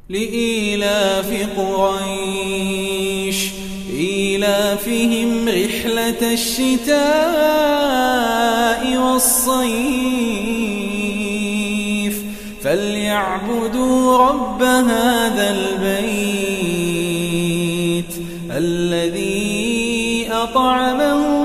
لإيلاف قريش إيلافهم رحلة الشتاء والصيف فليعبدوا رب هذا البيت الذي أطعمهم